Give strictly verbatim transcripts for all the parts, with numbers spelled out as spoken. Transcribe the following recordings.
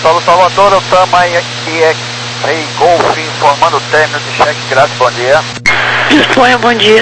Solo Salvador, eu tamanho aqui é Rei Golf, informando o término de cheque, graças, bom dia. Disponha, bom dia.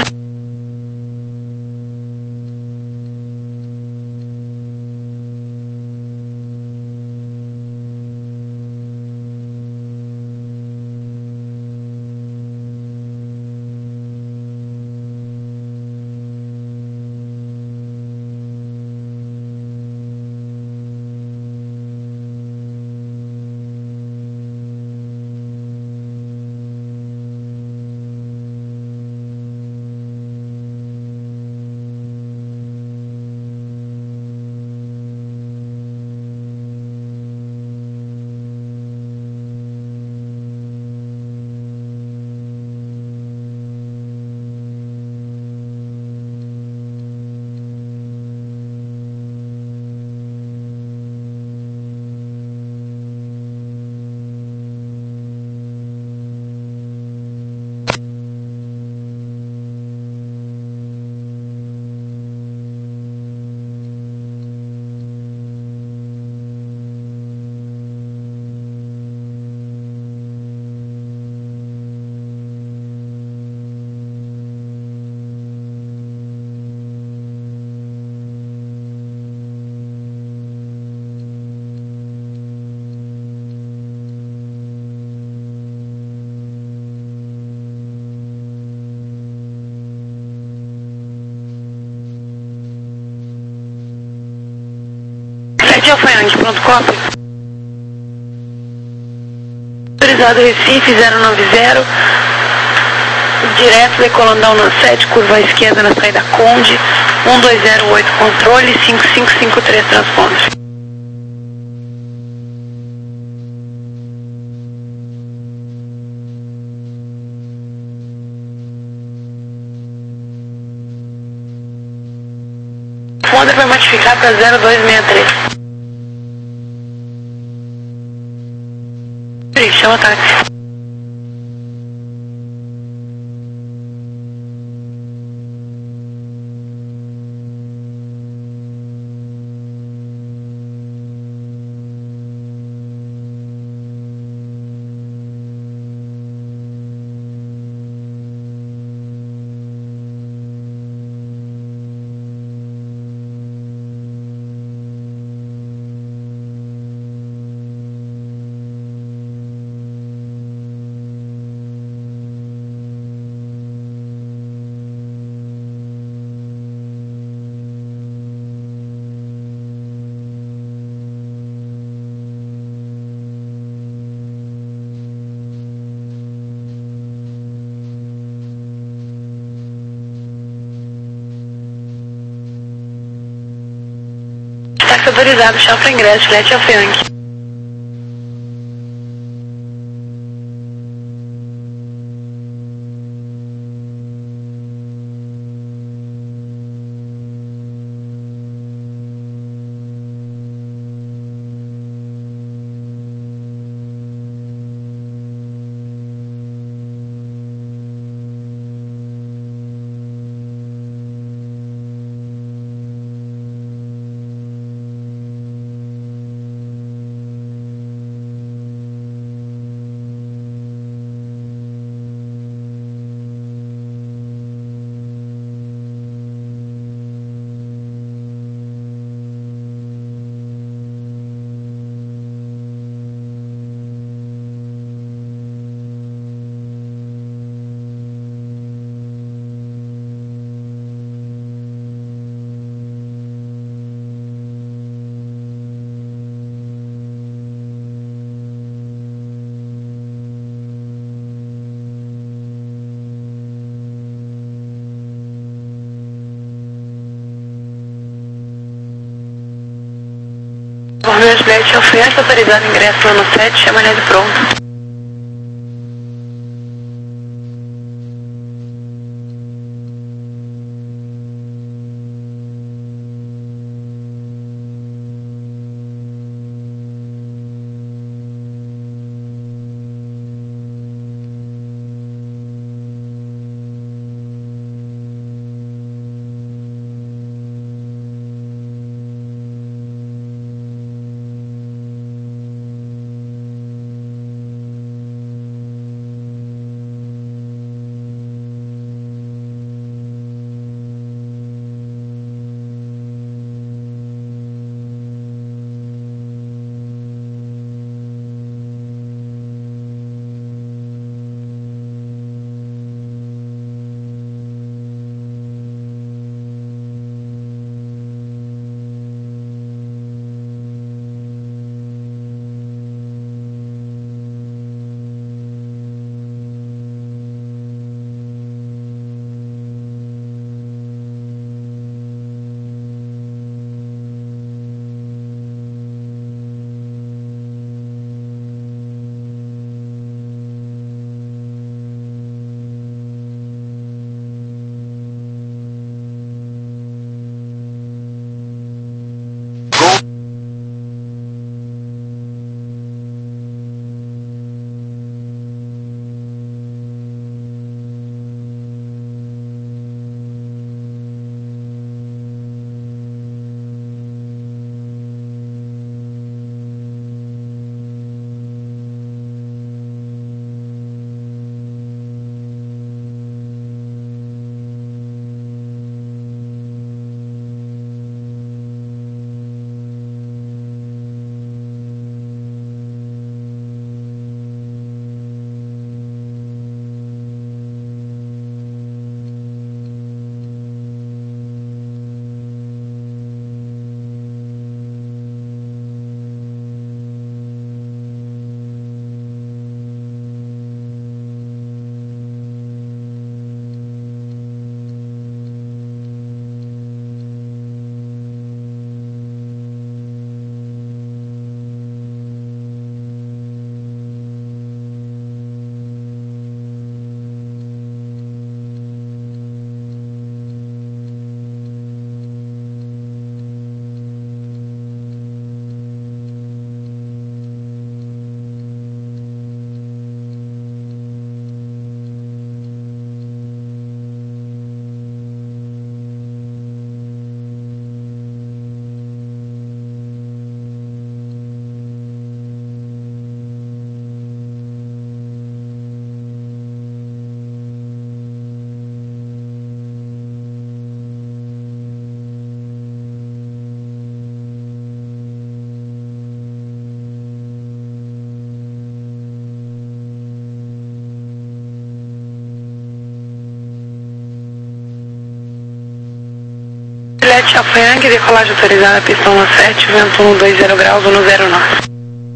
Alfaiante, pronto, cópia. Autorizado Recife zero nove zero, direto decolando da Una sete, curva à esquerda na saída Conde, um dois zero oito controle, cinco cinco cinco três transponder. O Honda vai modificar para zero dois seis três. Chama táxi. Táxi autorizado, chapa ingresso, Lete Alfaiante. Bordeaux Lete Alfaiante, autorizado ingresso no Ana sete, chama de pronto. Alfa Yankee, decolagem autorizada, pista um sete, vento um dois zero graus, um zero nove.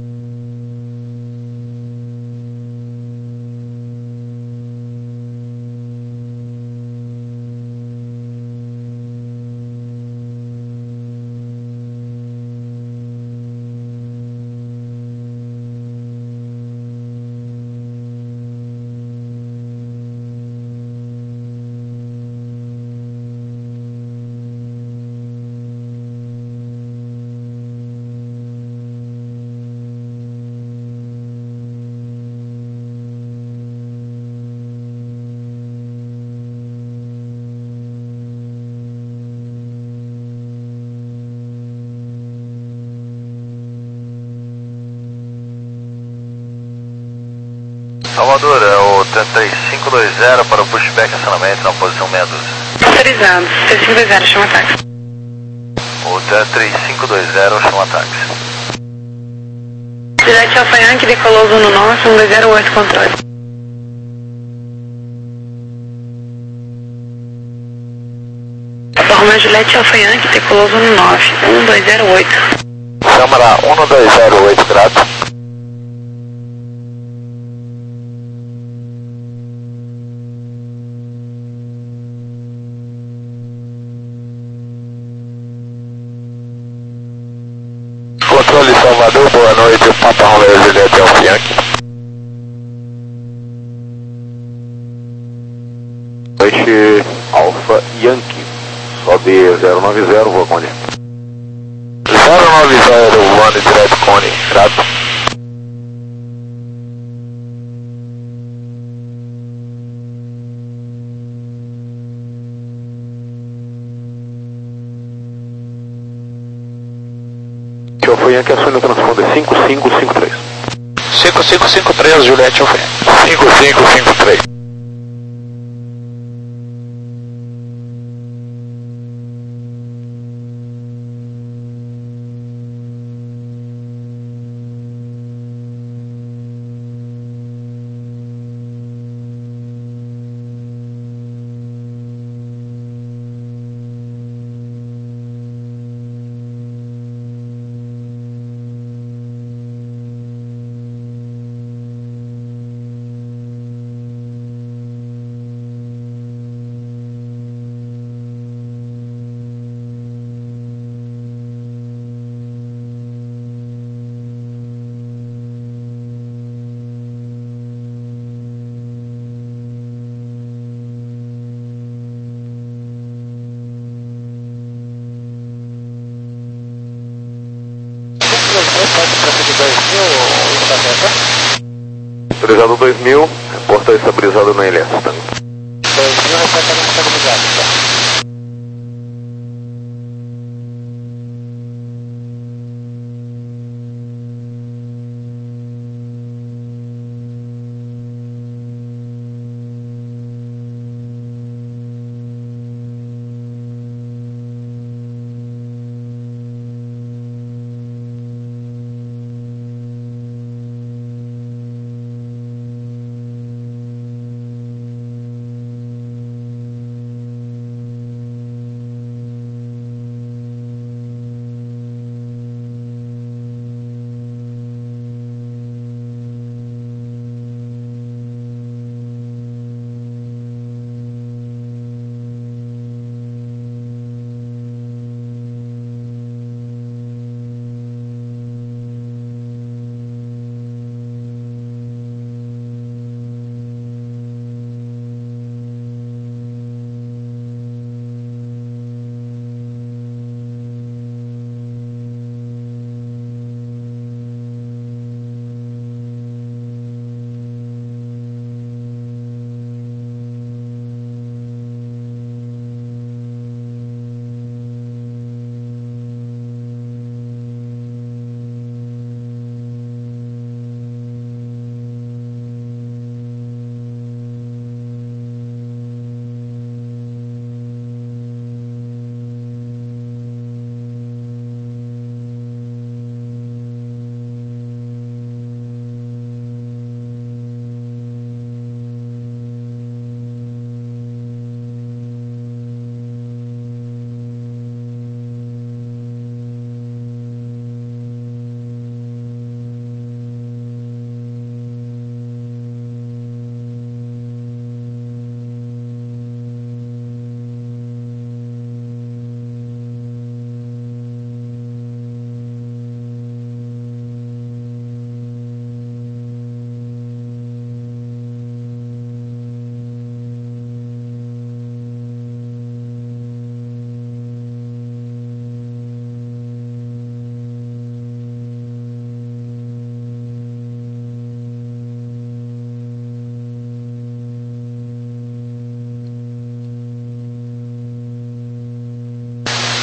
Salvador, é o trinta e cinco dois zero para o pushback acionamento na posição meia dúzia. Autorizado, trinta e cinco dois zero, chama táxi. O trinta e cinco dois zero chama táxi. Juliette Alfa Yankee, decolou no nove, um dois zero oito, controle. Forma Juliette Alfa Yankee, decolou no nove, um dois zero oito. Câmara um dois zero oito, grato. Controle Salvador, boa noite, Papa Romeo Juliette Alfa Yankee. Noite, Alfa Yankee, sobe zero nove zero, voa Cone. zero nove zero, one direto Cone, grato. Alfa Yankee, assume o transponder cinco cinco cinco três. cinco cinco cinco três, Juliette Alfa Yankee. cinco cinco cinco três. Autorizado dois mil, porta estabilizado na L S, tá? dois mil, reportado estabilizado, tá?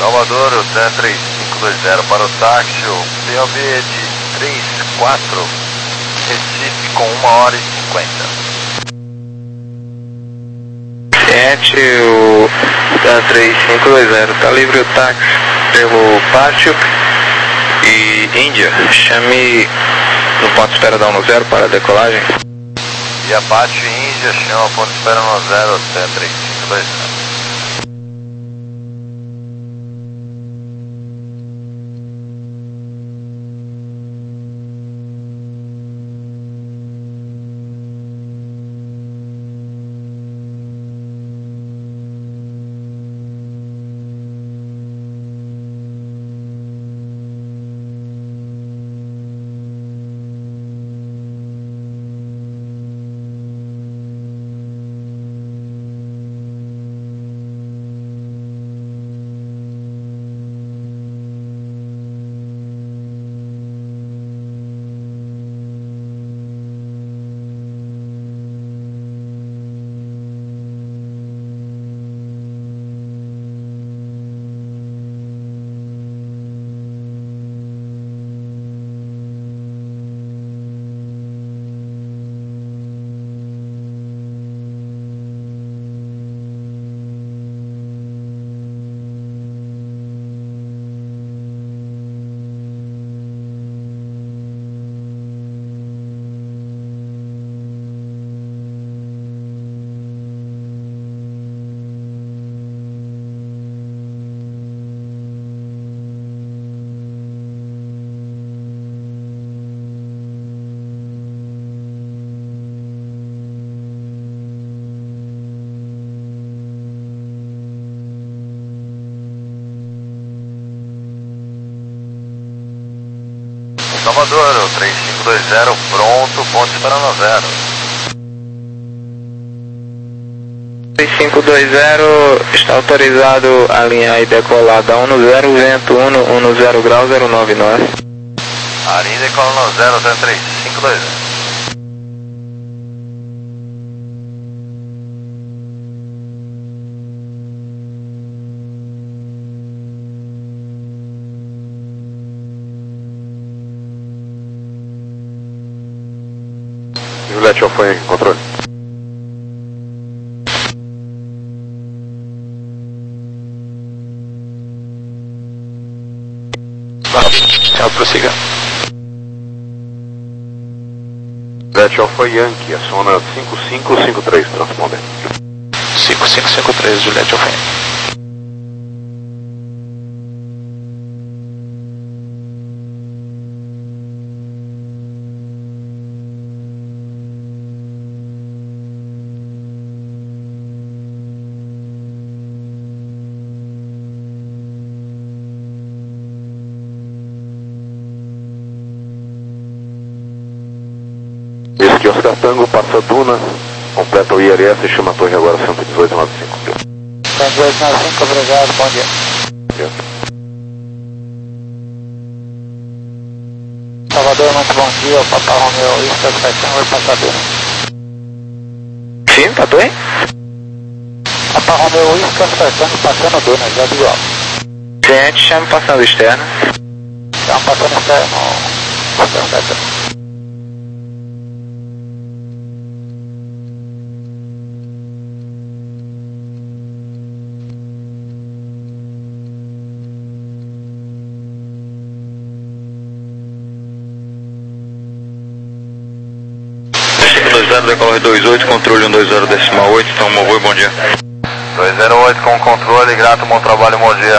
Salvador, o T três cinco dois zero para o táxi, o P O B de três quatro, Recife com uma hora e cinquenta. sete, o T três cinco dois zero, tá livre o táxi pelo pátio e Índia, chame no ponto de espera da um zero para a decolagem. E a pátio Índia, chama ponto de espera no zero, T três cinco dois zero. Salvador, o três cinco dois zero, pronto, ponto de espera no zero. três cinco dois zero, está autorizado a alinhar e decolar da um zero, vento um, zero grau, zero nove nós. Alinha e decola no zero, T três cinco dois zero. Juliette Alfa Yankee, controle. Tchau, prossiga. Juliette Alfa Yankee, aciona cinco cinco cinco três, transponder. cinco cinco cinco três, Juliette Alfa Yankee. Esse Oscar Tango passa Duna, completa o I R S e chama a torre agora cento e dezoito noventa e cinco. cento e dezoito noventa e cinco, obrigado, bom dia. dia. Salvador, muito bom dia, o Papa Romeo, isso, Oscar Tango, vai passar Duna. Sim, tá bem? Papa Romeo, isso, Oscar Tango, passando Duna, já viu? Gente, chame passando externo. Estamos passando externo, Oscar Tango. dois zero, decolagem dois oito, controle um dois zero decimal oito, então movoi, bom dia. dois zero oito com controle, grato, bom trabalho, bom dia.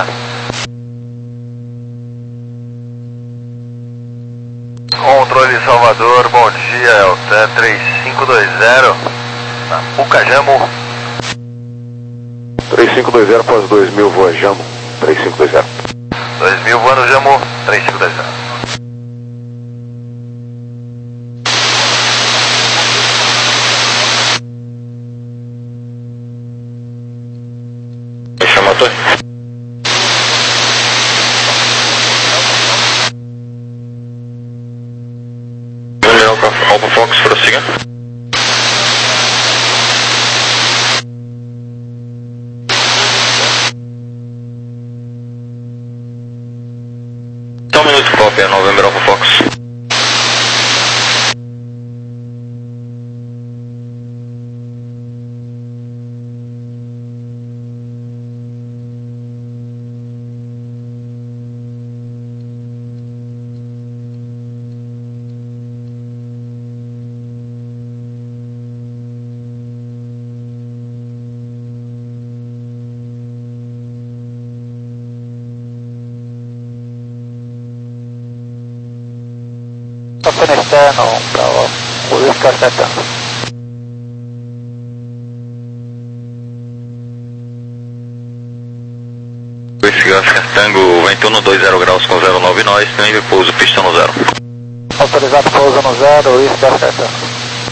Controle Salvador, bom dia, é o T três cinco dois zero, na Pucajamo. três cinco dois zero após dois mil, voa Jamo, três cinco dois zero. dois mil voando Jamo, três cinco dois zero. Chama a torre. Alfa Fox, prossiga. antena externo para o Whisky Oscar Tango. Whisky Oscar Tango, vento um dois zero graus com zero nove nós, nível pouso, pista no zero. Autorizado pouso no zero, Whisky Oscar Tango.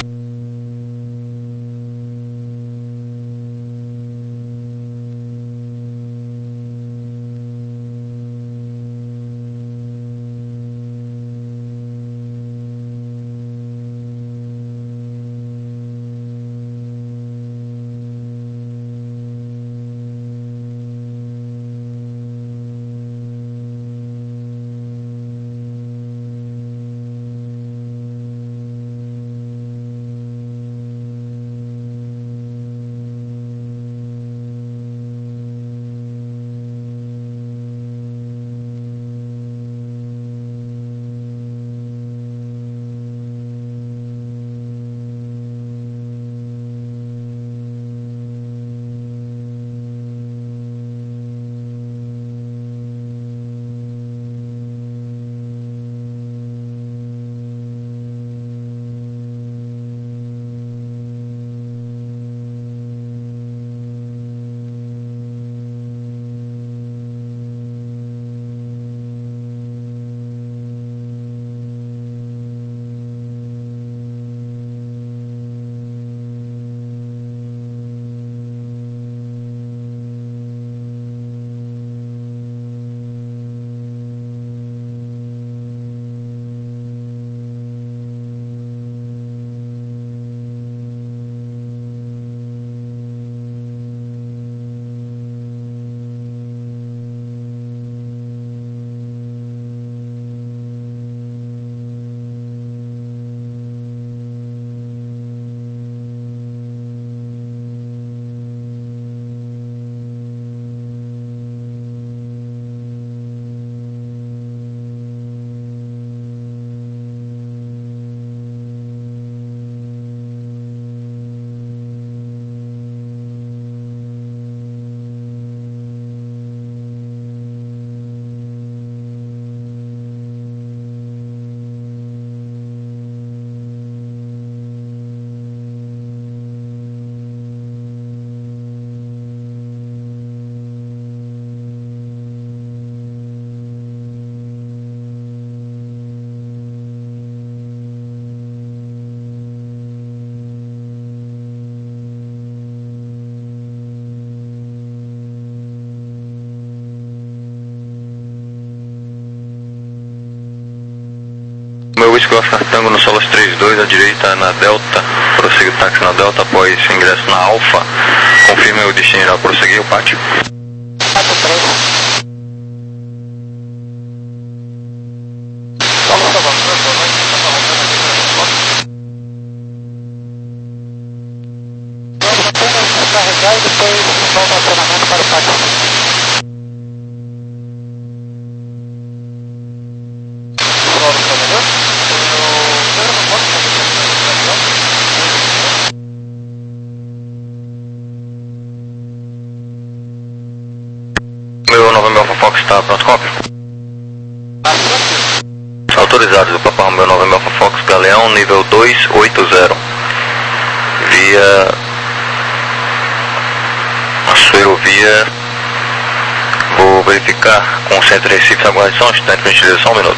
Meu Whisky Oscar Tango no Solas trinta e dois, à direita na Delta, prossiga o táxi na Delta após ingresso na Alfa, confirme o destino irá prosseguir o pátio. quatro três. Vamos apenas carregar e depois volta ao treinamento para o pátio. Meu November Alpha Fox está pronto, cópia? Autorizado do Papa Romeo November Alpha Fox Galeão, nível dois oito zero. Via Açoeiro Via. Vou verificar com o Centro Recife, aguarde só um instante para a gente só um minuto.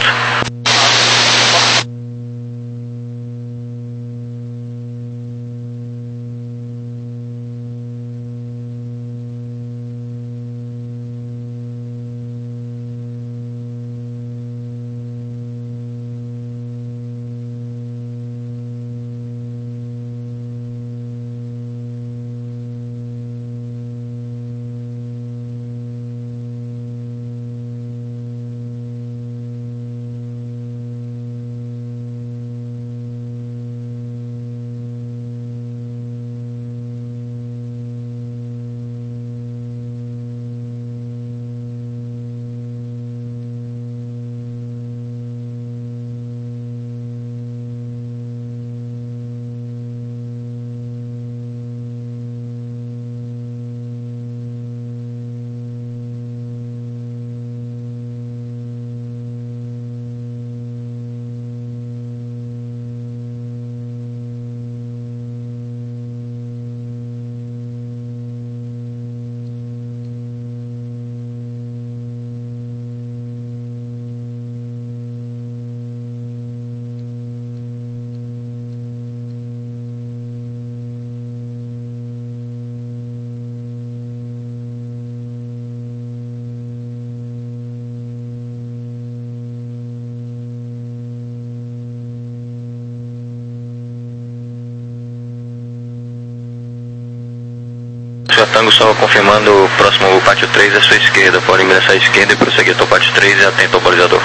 Tango só confirmando o próximo pátio três à sua esquerda. Pode ingressar à esquerda e prosseguir até o pátio três e atento ao balizador.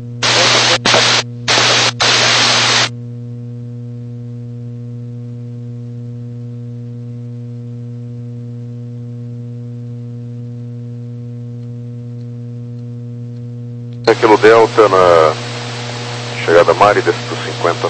Aquilo Delta na chegada Mari, desce dos cinquenta.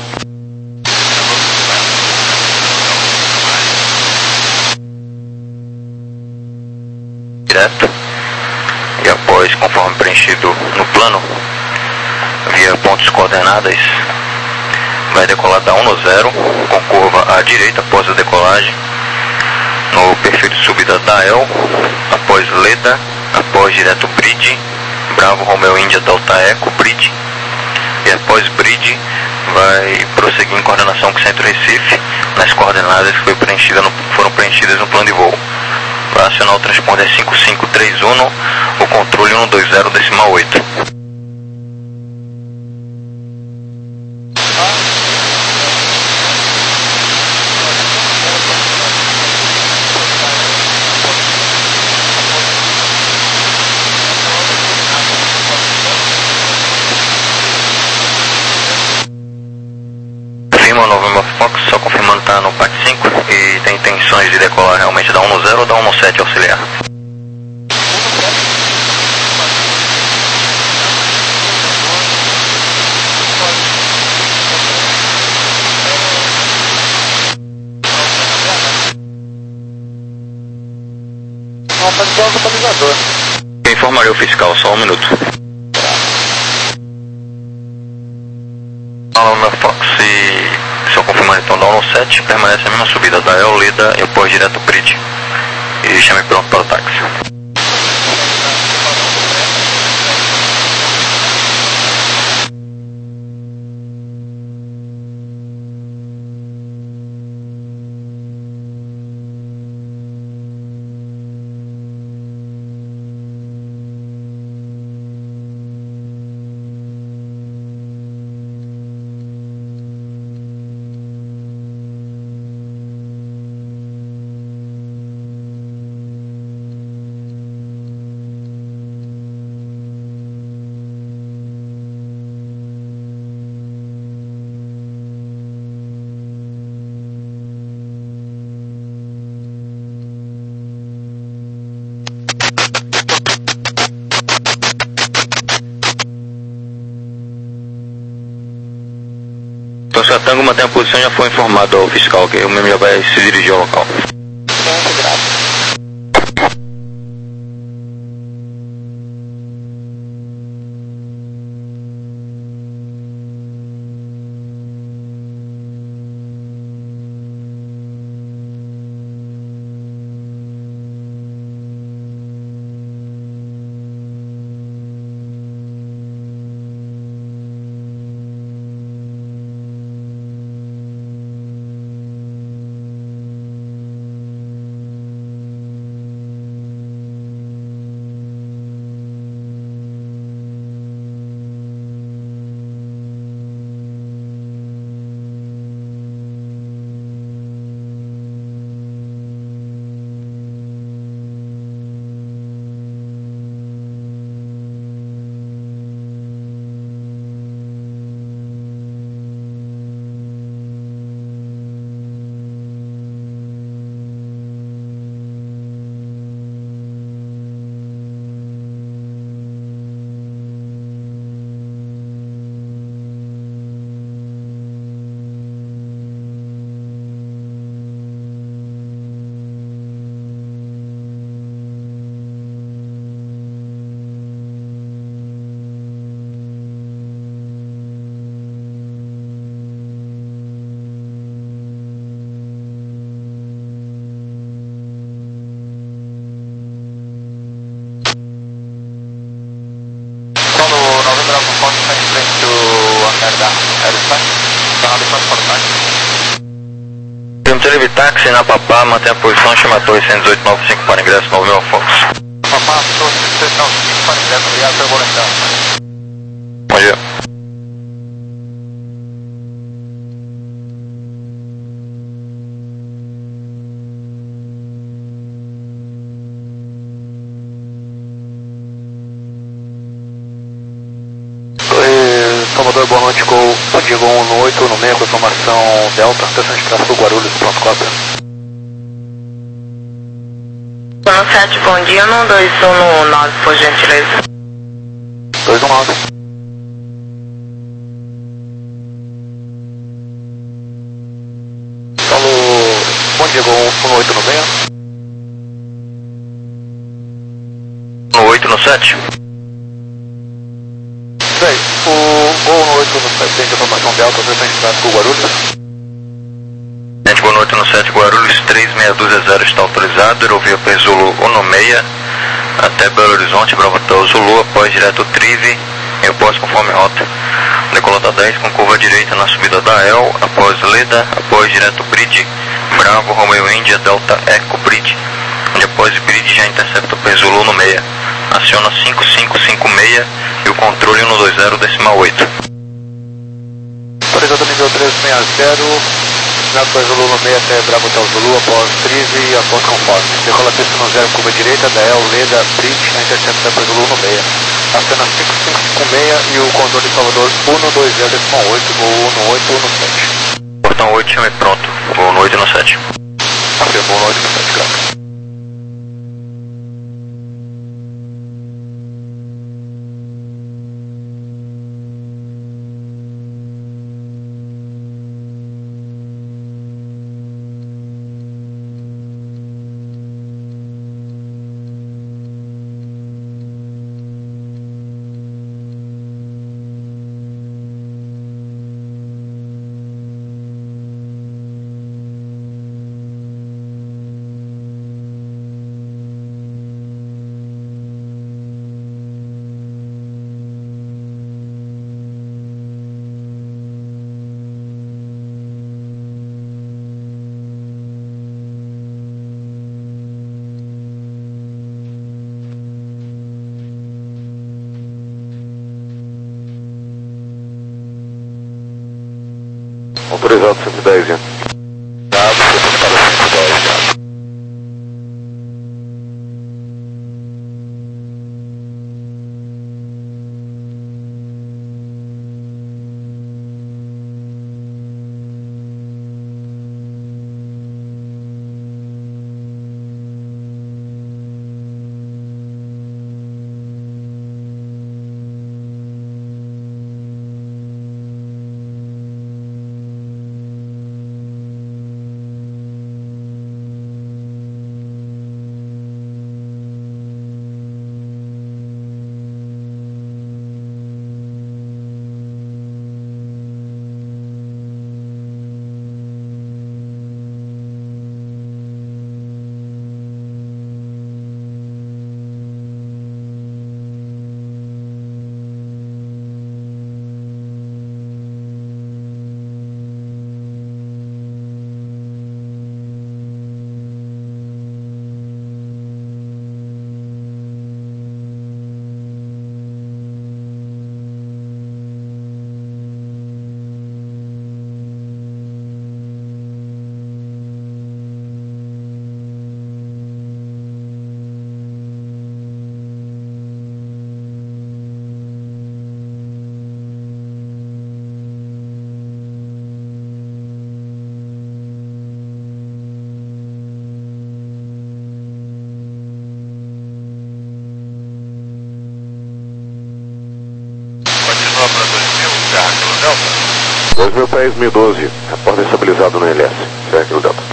Direto. E após, conforme preenchido no plano, via pontos coordenadas, vai decolar da um no zero, com curva à direita após a decolagem, no perfil de subida da E L, após Leda, após direto Bridge, Bravo Romeo India Delta Eco Bridge, e após Bridge vai prosseguir em coordenação com o Centro Recife, nas coordenadas que foi preenchida no, foram preenchidas no plano de voo. Vai acionar o transponder cinco cinco três um, o controle um dois zero decimal oito. November Fox, só confirmando tá no P A C cinco e tem intenções de decolar realmente da um no zero ou da um no sete auxiliar. Não, pode ser o localizador. Eu informarei o fiscal, só um minuto. November Fox e só confirmando então da um no sete, permanece a mesma subida da E L, Leda e após direto Bridge. E chame pronto para o táxi. Então, se a Tango mantém a posição, já foi informado ao fiscal que o mesmo já vai se dirigir ao local. Muito grato. Tele táxi na Papá, mantém a posição, chama a torre cento e dezoito noventa e cinco para ingresso, nove mil Fox. Papá, torre cento e dezoito noventa e cinco para ingresso, obrigado pela boa lembrança. Bom dia. Diego um no oito no meio, confirmação Delta, estação de tráfego Guarulhos, pronto, quatro. No sete, bom dia, no dois um nove, por gentileza. dois um nove. Falou, bom Diego um no oito no meio. No oito no sete. Bem, o Gol no oito no sete, tem informação Delta, estação de tráfego Guarulhos. Gente, boa noite no sete Guarulhos, três seis dois zero está autorizado, aerovia P Zulu um no seis, até Belo Horizonte, Bravo Hotel Zulu, após direto Trive, eu posso conforme rota. Decolota dez com curva direita na subida da El, após Leda, após direto Bridge, Bravo, Romeo India, Delta Eco Bridge, onde após Bridge já intercepta o P Zulu no seis, aciona cinco cinco cinco seis e o controle no dois zero decimal oito. Autorizado nível três seis zero. Nato Zulu no meio até Bravo Hotel Zulu, após Trive e após conforme. Decola pista no zero, curva direita, da El, Leda, Bridge, na intercepta para Zulu no meio. Acena cinco cinco cinco seis e o controle Salvador um dois zero decimal oito, voo um no oito, um no sete. Portão oito, chame pronto, voo no oito no sete. Afirmou um no oito no sete, graças. Autorizado cento e dez, hein? Dado, você para cento e dez, dado. dois mil pés, mil e doze, repórter estabilizado no L S, segue o Delta.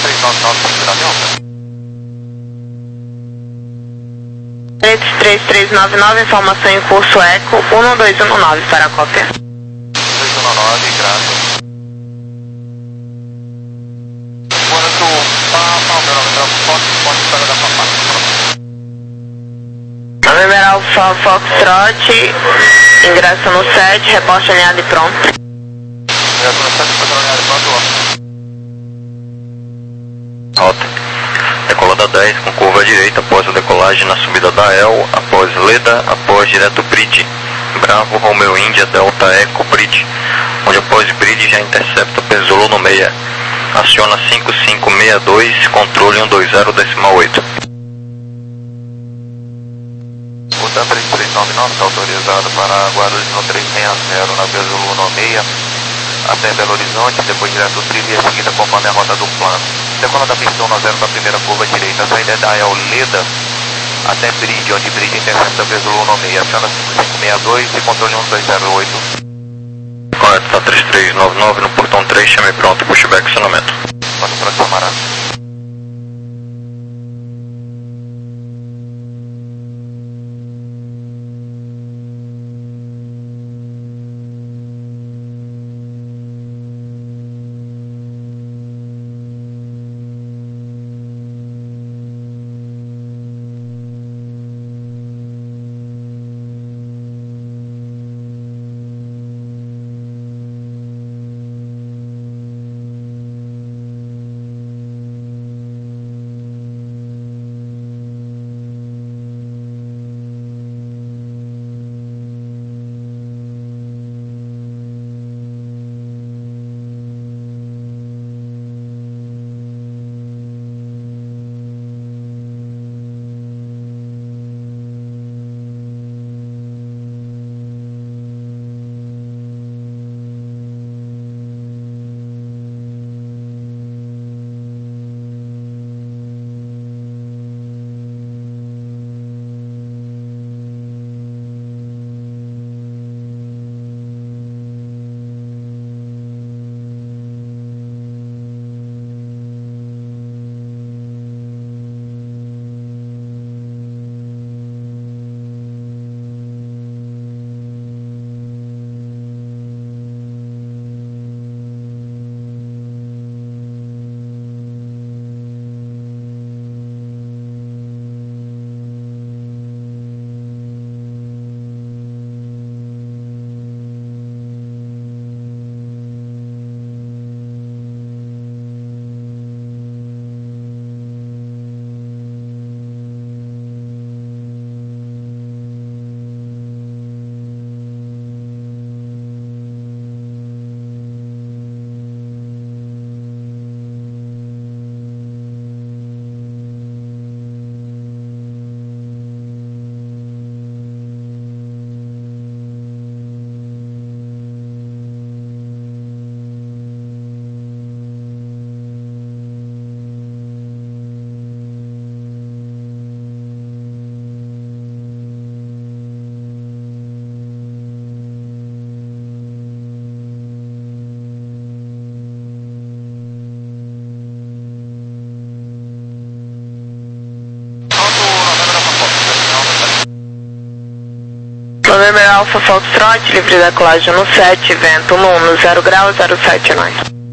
três nove nove, Serra Delta. três três nove nove, informação em curso Eco um dois um nove para a cópia. dois um nove, graças. Quanto Papa, meu nome é Fox, pode para da Papa. November Alpha Foxtrot, ingresso no sete, reposte alinhado e pronto. Ingresso no sete, reposte alinhado e pronto. Rota. Decolada dez com curva à direita após a decolagem na subida da El, após Leda, após direto Bridge. Bravo, Romeo India, Delta Eco Bridge, onde após Bridge já intercepta Pezzolo no meia. Aciona cinco cinco seis dois, controle um dois zero decimal oito. O TAM três três nove nove está autorizado para Guarulhos no três seis zero, na Pezzolo no meia, até Belo Horizonte, depois direto Trivi e a seguida conforme a rota do plano. Decola da pista um zero da primeira curva à direita, a saída é da El Leda até Bridge, onde Bridge intercepta Pezzolo no meia, aciona cinco cinco seis dois e controle um dois zero oito. Correto, está três três nove nove no portão três, chame pronto, pushback acionamento. Pode para camarada. November Alpha Foxtrot, livre da colagem no sete, vento no um, zero grau, zero sete nove.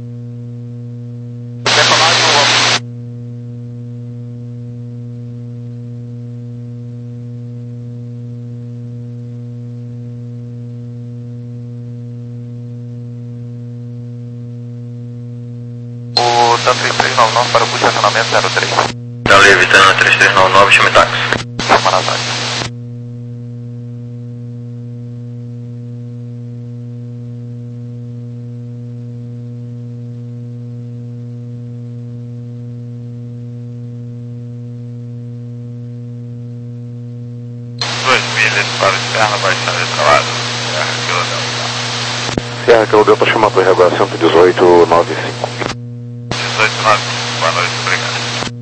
O TAM três três nove nove para o posicionamento zero três. Tá livre, tá três três nove nove, chame táxi. Camarada. Para externa, baixada de trabalho. Serra Kilo Delta. Serra Kilo Delta, chama para R H cento e dezoito, nove cinco. dezoito, nove cinco, boa noite, obrigado.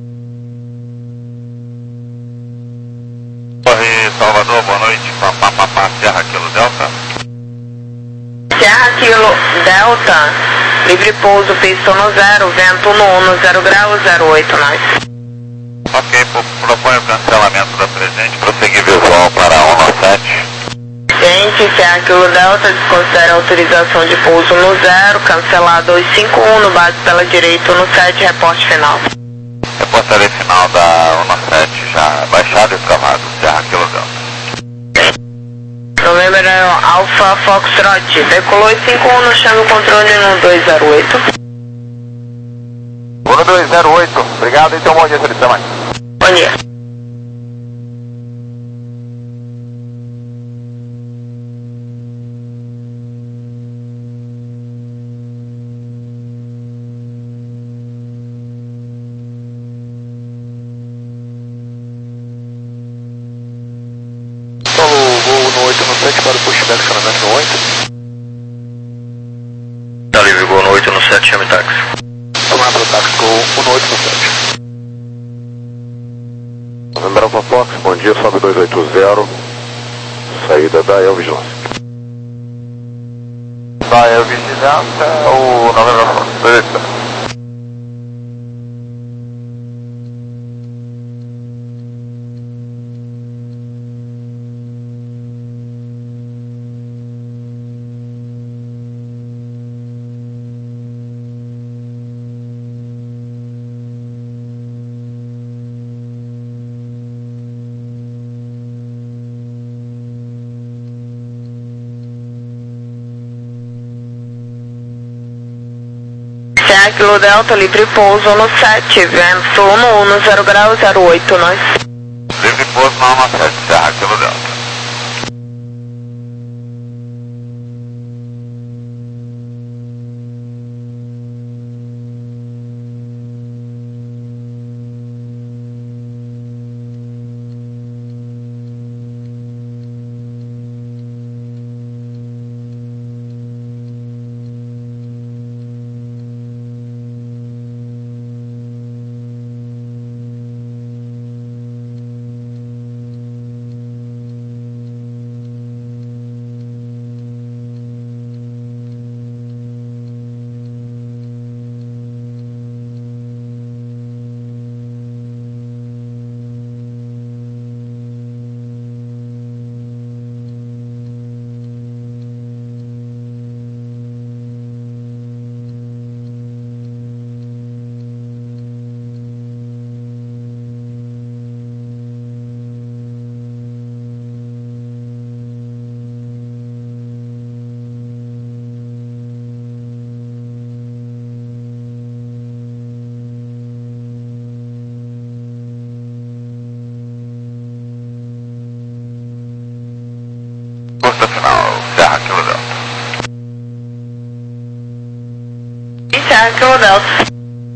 Corre Salvador, boa noite, papapá, Serra Kilo Delta. Serra Kilo Delta, Livre pouso, pista no zero, vento no um, no zero grau, zero oito, nós. Ok, propõe o cancelamento da presente, prosseguir visual para um no sete. Gente, Serra Kilo Delta, desconsidera a autorização de pouso no zero, cancelar dois cinco um no base pela direita no sete, reporte final. Reportaria final da um no sete, já baixado e travado, Serra Kilo Delta. November Alpha Foxtrot, decolou cinco um no chame o controle no dois zero oito. um dois zero oito, obrigado, então bom dia, Felipe, até mais. Bom dia. Para o pushback, acionamento no oito. Tá livre, Gol no oito no sete, chame táxi. Vamos lá para o táxi, Gol um no oito no sete. November Alpha Fox, bom dia, sobe dois oito zero, saída da El Vigilância. Da El Vigilância, o November Alpha Fox, dois oito zero. Serra Kilo Delta, livre pouso no sete, vento no um, no zero grau, zero oito, nós. Livre pouso no um no sete, Serra Kilo Delta. Posto final, Serra Kilo Delta. E Serra Kilo Delta.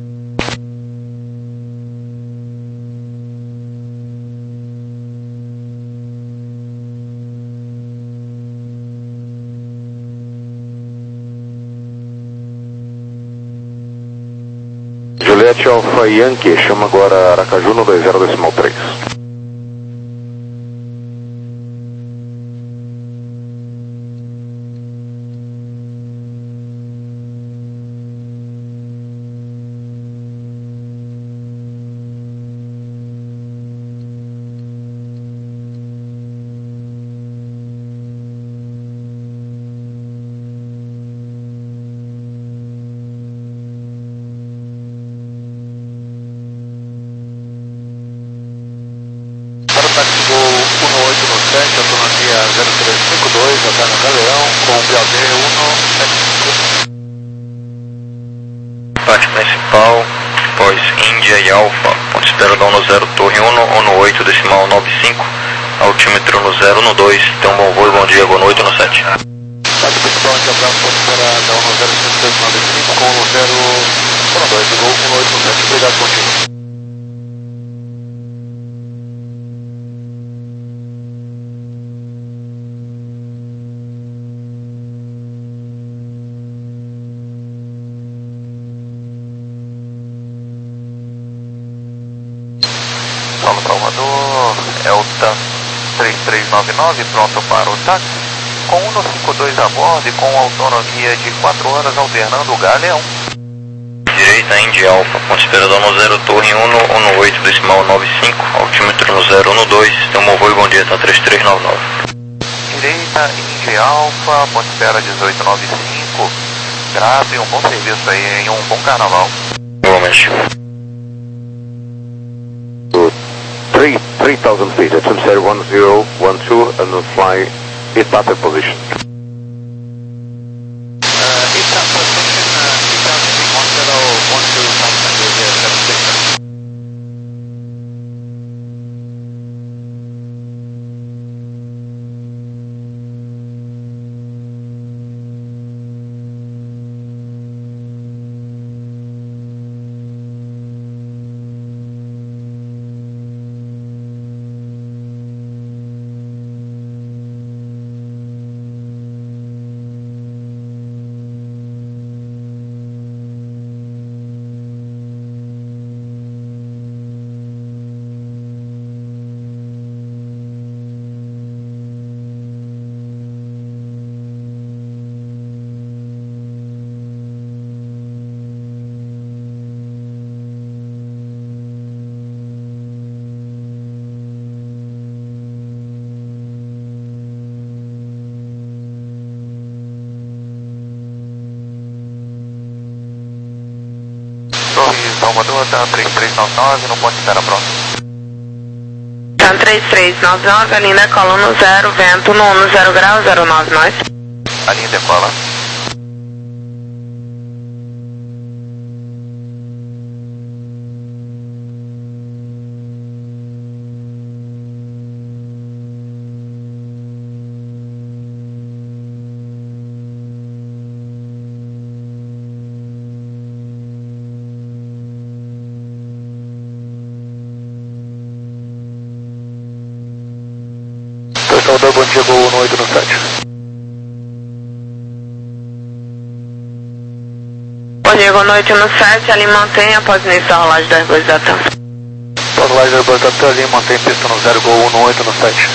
Juliette Alpha Yankee, chama agora Aracaju no dois zero decimal três. Autonomia zero três cinco dois, até no Galeão, com B O D um sete cinco. Parte principal, pós Índia e Alfa, ponto espera da um no zero, torre um, um no oito, decimal nove cinco, altímetro no zero, no dois, tem um bom voo e bom dia, Gol no oito no sete. Parte principal, Índia Bravo, ponto espera da um no zero, cinco dois nove cinco, com no zero, um dois, Gol um no oito no sete, obrigado, bom dia. Salve Salvador, Elta três três nove nove, pronto para o táxi. com um no cinquenta e dois a bordo e com autonomia de quatro horas alternando o Galeão. Direita, Indy Alpha, ponto esperador no zero, torre um no um no oito, decimal nove cinco, altímetro no zero um no dois, tem um oi, bom dia, tá três três nove nove. Direita, Indy Alpha, ponto espera dezoito nove cinco, grave, um bom serviço aí, um bom carnaval. Igualmente. three three thousand feet, F M zero one zero one two, and we'll fly east battle position. Salvador, tá três três nove nove, não pode esperar próximo. Tá três três nove nove, a linha decola no zero, vento no um no zero grau, zero nove nós. A linha decola. Salvador, bom dia, voo no oito no sete. Bom dia, boa noite no sete, ali mantém após o início da rolagem da Airbus da TAM. Após a rolagem da Airbus da TAM, ali mantém pista no zero, gol um no oito no sete.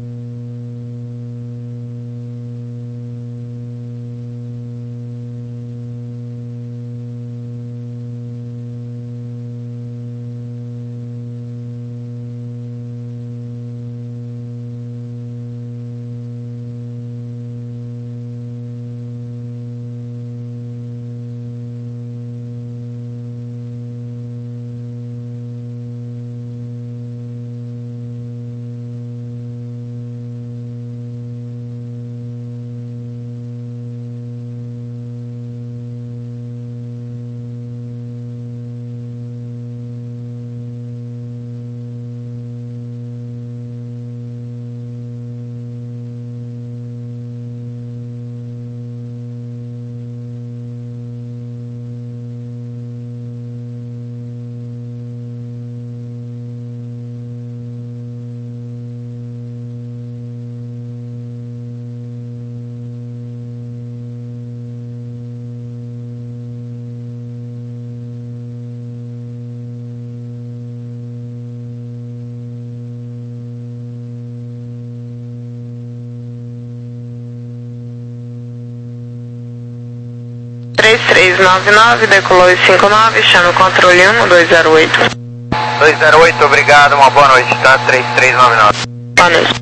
três três nove nove, decolou e cinco nove, chama o controle um dois zero oito. dois zero oito, obrigado, uma boa noite, tá? três três nove nove. Boa noite.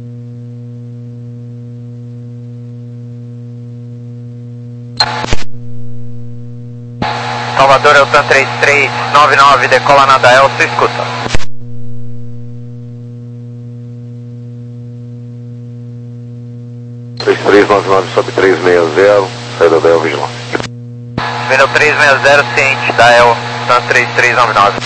Salvador, Eltan três três nove nove, decola na Dael, se escuta. três três nove nove, sobe três seis zero, sai da Dael Vigilância. Vendo três seis zero, ciente, Dael, Eltan três três nove nove.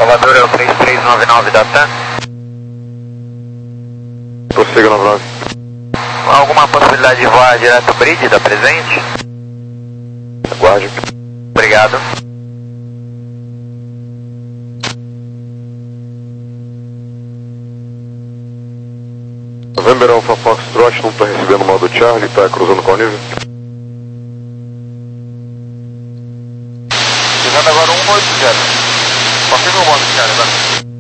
Salvador é o três três nove nove da TAM. Prossiga nove nove. Alguma possibilidade de voar direto bridge da presente? Aguarde. Obrigado. November Alpha Foxtrot, não está recebendo o modo Charlie, está cruzando com o nível. Chegando agora um oito zero. Confirma o modo Charlie agora.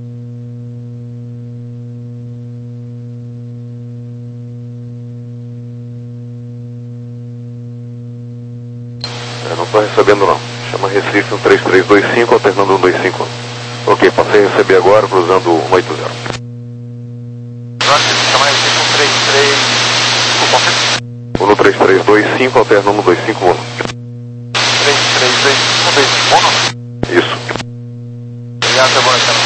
É, não estou recebendo não. Chama Recife um três três dois cinco, alternando um dois cinco um. Ok, passei a receber agora, cruzando um oito zero. Chama Recife um três três... um três três dois cinco, alternando um dois cinco um. três três dois cinco, dois cinco um? Isso. Obrigado, tá bom, então.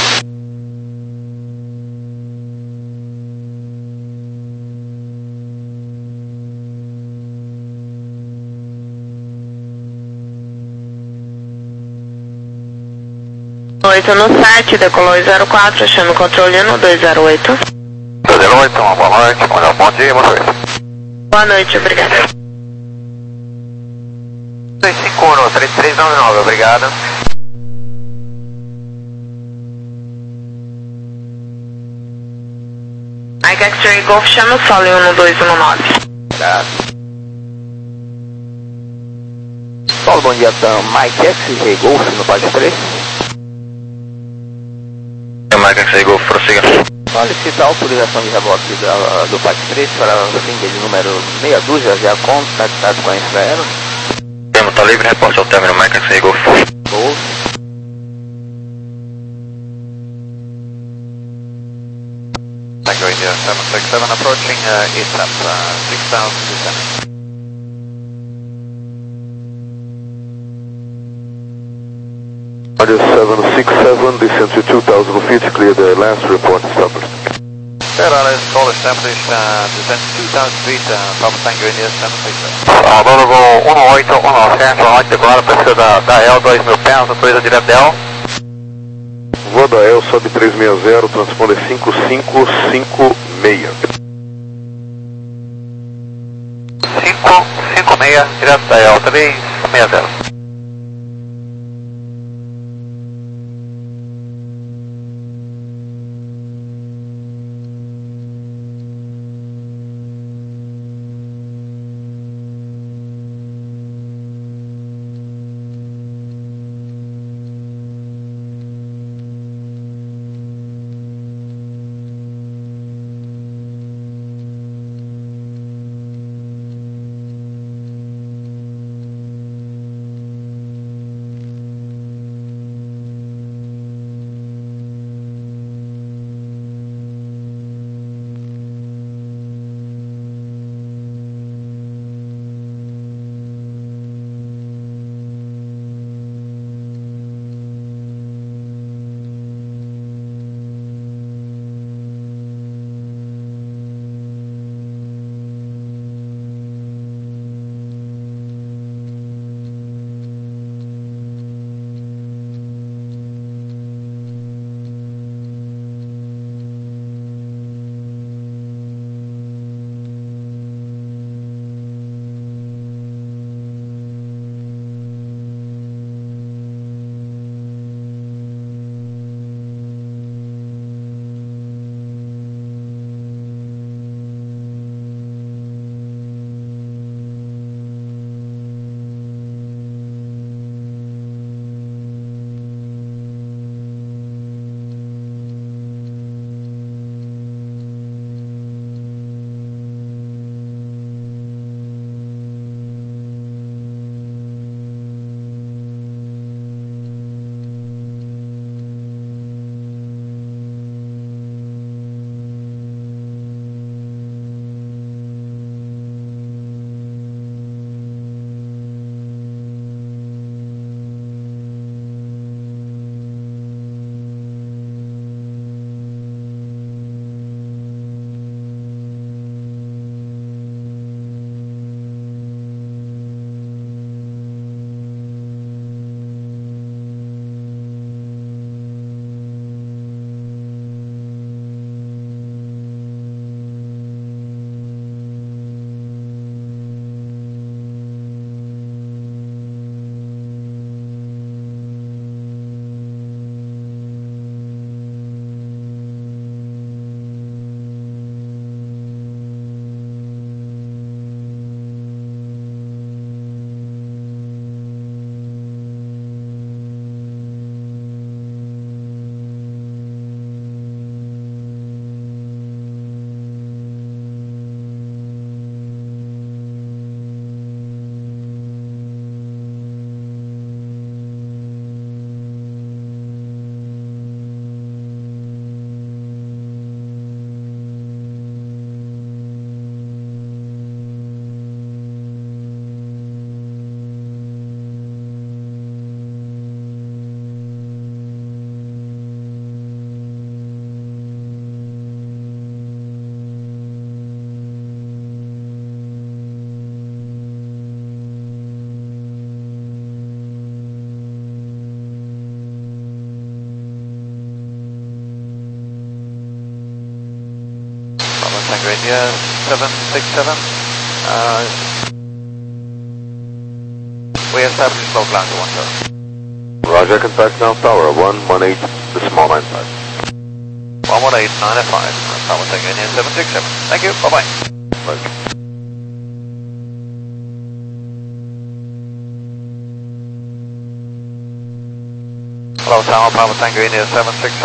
oito no sete, decolou zero quatro, chame o controle no dois zero oito. dois zero oito, uma boa noite, olha, bom dia, boa noite. Boa noite, obrigada. dois cinco um, três três nove nove, obrigado. Mike X-Ray Golf, chame o solo em um dois um nove. Obrigado. Solo, bom dia, então, Mike X-Ray Golf no Pátio três. Mike X-Ray Golf, prossiga. Solicita a autorização de reboque da, do P A C três para o single de número meia dúzia, já contactado com a Infraero. Termo está livre, reporte ao término Mike X-Ray Golf. Golf. Thank you, India seven six seven approaching uh, east up, uh, six thousand two hundred. India seven six seven, descend to two thousand feet, clear the last report established. Terra is call established, uh, descend to two thousand feet, uh, Papa Tango India seven six seven. Salvador Gol um oito um nove sete, norte agora, precisa da, da E L dois mil pés, autoriza direto da E L. Voa da E L, sobe três seis zero, transponder cinco cinco cinco seis. cinco cinco seis, direto da E L, três seis zero. Tango India seven six seven. Uh, we established low ground to one zero. Roger, contact now tower one one eight decimal nine five. one one eight nine five. Tower Tango India seven six seven. Thank you, bye bye. Bye. Hello, Tower Papa Tango India seven six seven.